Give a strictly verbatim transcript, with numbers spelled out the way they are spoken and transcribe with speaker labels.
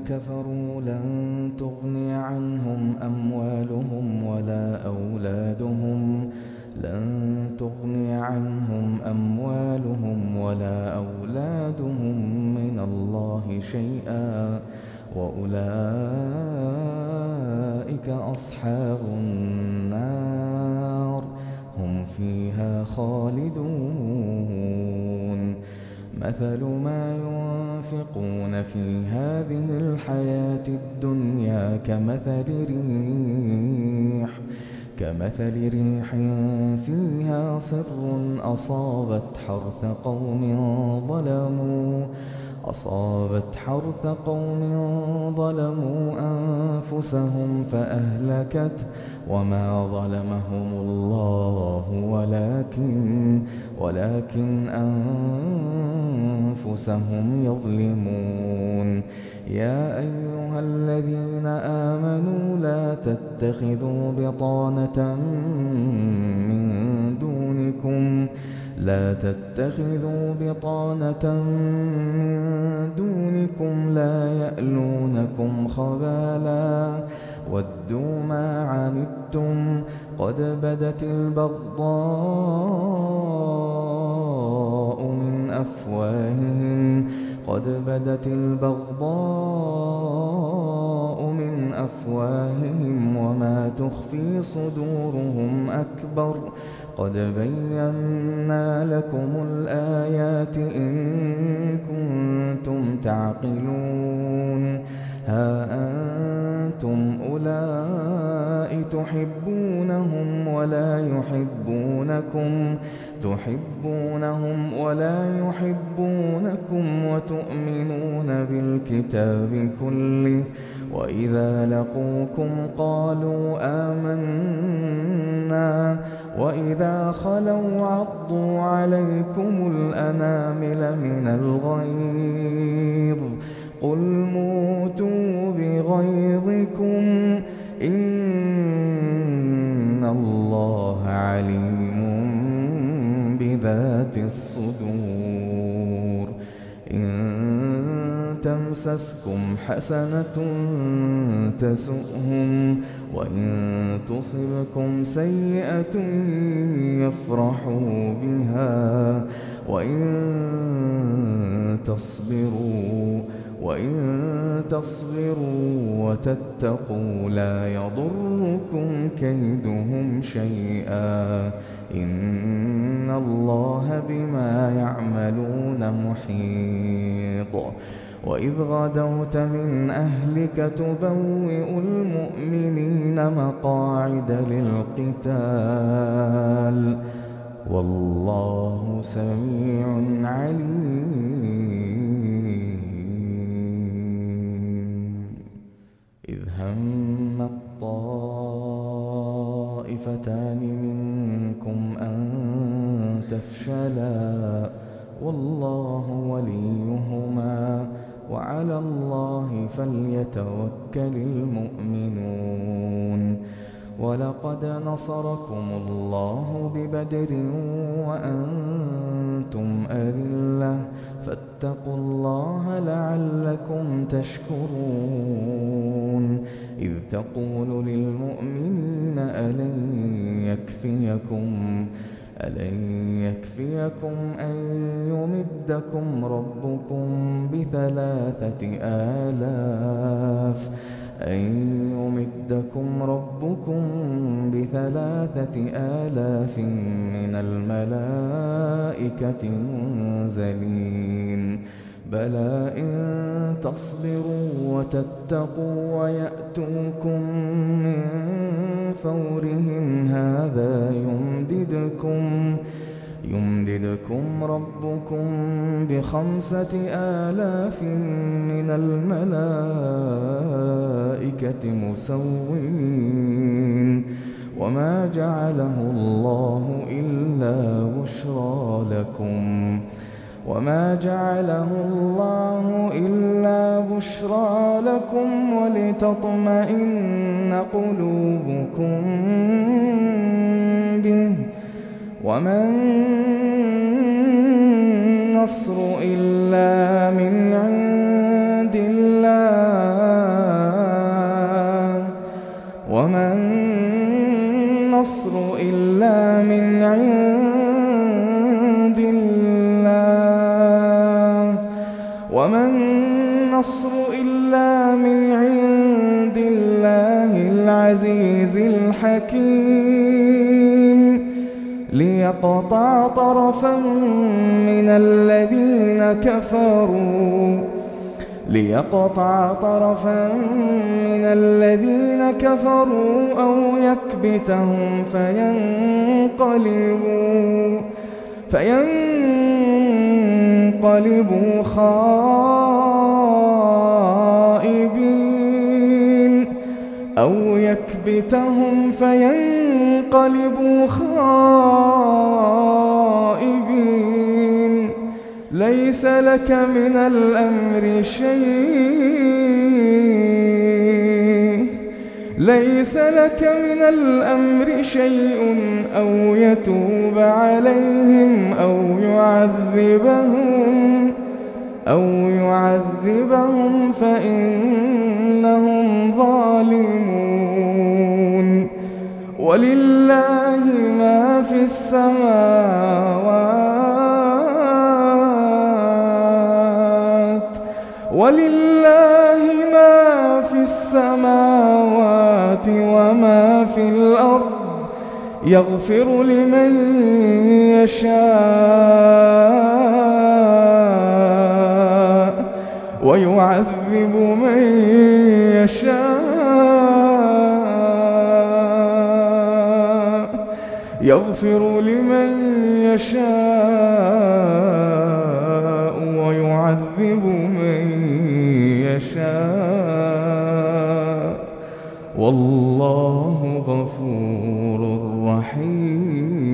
Speaker 1: كفروا لن تغني عنهم أموالهم ولا أولادهم لن تغني عنهم أموالهم ولا أولادهم من الله شيئا وأولئك أصحاب النار هم فيها خالدون مثل ما ينفقون في هذه الحياة الدنيا كمثل ريح كمثل ريح فيها صر أصابت حرث قوم ظلموا أصابت حرث قوم ظلموا أنفسهم فأهلكت وما ظلمهم الله ولكن ولكن أنفسهم يظلمون يا أيها الذين آمنوا لا تتخذوا بطانة من دونكم لا تتخذوا بطانة من دونكم لا يألونكم خبالا ودوا ما عنتم قد بدت البغضاء من أفواههم قد بدت البغضاء من أفواههم وما تخفي صدورهم أكبر قد بينا لكم الآيات إن كنتم تعقلون ها أنتم أولئك تحبونهم ولا يحبونكم تحبونهم ولا يحبونكم وتؤمنون بالكتاب كله وإذا لقوكم قالوا آمنا وإذا خلوا عضوا عليكم الأنامل من الغيظ قل موتوا بغيظكم إن الله عليم بذات الصدور إن تمسسكم حسنة تسؤهم وإن تصبكم سيئة يفرحوا بها وإن تصبروا وإن تصبروا وتتقوا لا يضركم كيدهم شيئا إن الله بما يعملون محيط وإذ غدوت من أهلك تبوئ المؤمنين مقاعد للقتال والله سميع عليم إذ هم الطائفتان منكم أن تفشلا والله وليهما وعلى الله فليتوكل المؤمنون ولقد نصركم الله ببدر وأنتم أذلة فاتقوا الله لعلكم تشكرون إذ تقول للمؤمنين ألن يكفيكم ألن يكفيكم أن يمدكم ربكم بثلاثة آلاف أن يمدكم ربكم بثلاثة آلاف من الملائكة منزلين بلى إن تصبروا وتتقوا ويأتوكم من فورهم هذا يمددكم يمددكم ربكم بخمسة آلاف من الملائكة مسومين وما جعله الله إلا بشرى لكم وما جعله الله إلا بشرى لكم ولتطمئن قلوبكم به وما النصر إلا من عند الله وما النصر إلا من عند الله العزيز الحكيم ليقطع طرفا من الذين كفروا ليقطع طرفا من الذين كفروا أو يكبتهم فينقلبوا فينقلبوا خائبين أو يكبتهم فينقلبوا خائبين ليس لك من الأمر شيء ليس لك من الأمر شيء أو يتوب عليهم أو يعذبهم أو يعذبهم فإنهم ظالمون ولله ما في السماوات ولله ما في السماوات وما في الأرض يغفر لمن يشاء ويعذب من يشاء يغفر لمن يشاء ويعذب من يشاء والله غفور رحيم.